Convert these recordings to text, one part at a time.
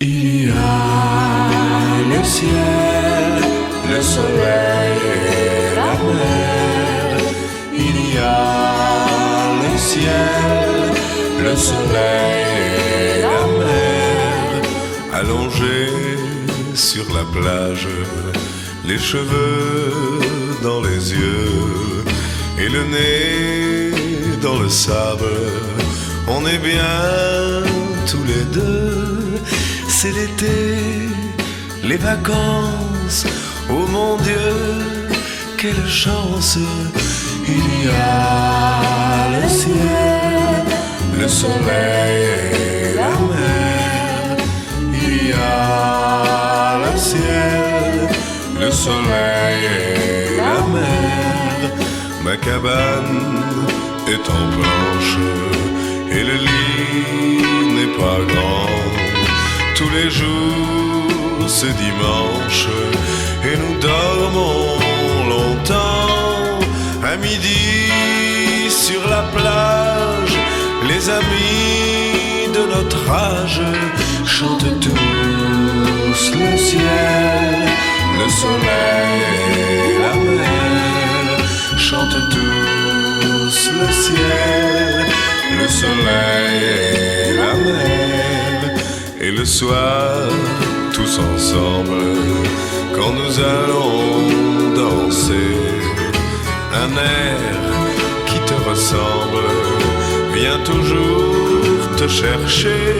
Il y a le ciel, le soleil et la mer. Il y a le ciel, le soleil et la mer. Allongés sur la plage, les cheveux dans les yeux et le nez dans le sable. On est bien tous les deux. C'est l'été, les vacances. Oh mon Dieu, quelle chance. Il y a le ciel, le soleil et la mer. Il y a le ciel, le soleil et la mer. Ma cabane est en planche et le lit n'est pas grand. Tous les jours c'est dimanche et nous dormons longtemps. À midi sur la plage, les amis de notre âge chantent tous le ciel, le soleil et la mer. Chantent tous le ciel, le soleil et la mer. Et le soir, tous ensemble, quand nous allons danser, un air qui te ressemble vient toujours te chercher.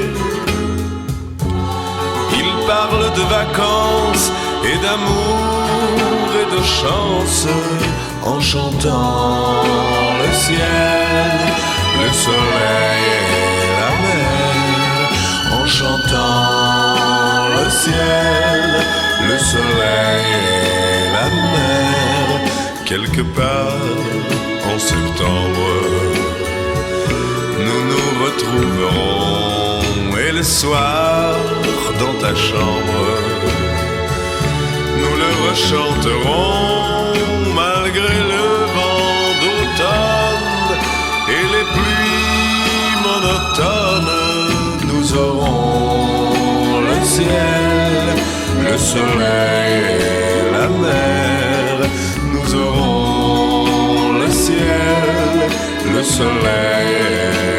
Il parle de vacances et d'amour et de chance, en chantant le ciel, le soleil et la mer. En chantant le ciel, le soleil et la mer. Quelque part en septembre, nous nous retrouverons. Et le soir, dans ta chambre, nous le rechanterons. Malgré le vent d'automne et les pluies monotones, nous aurons le ciel, le soleil et la mer. Nous aurons le ciel, le soleil et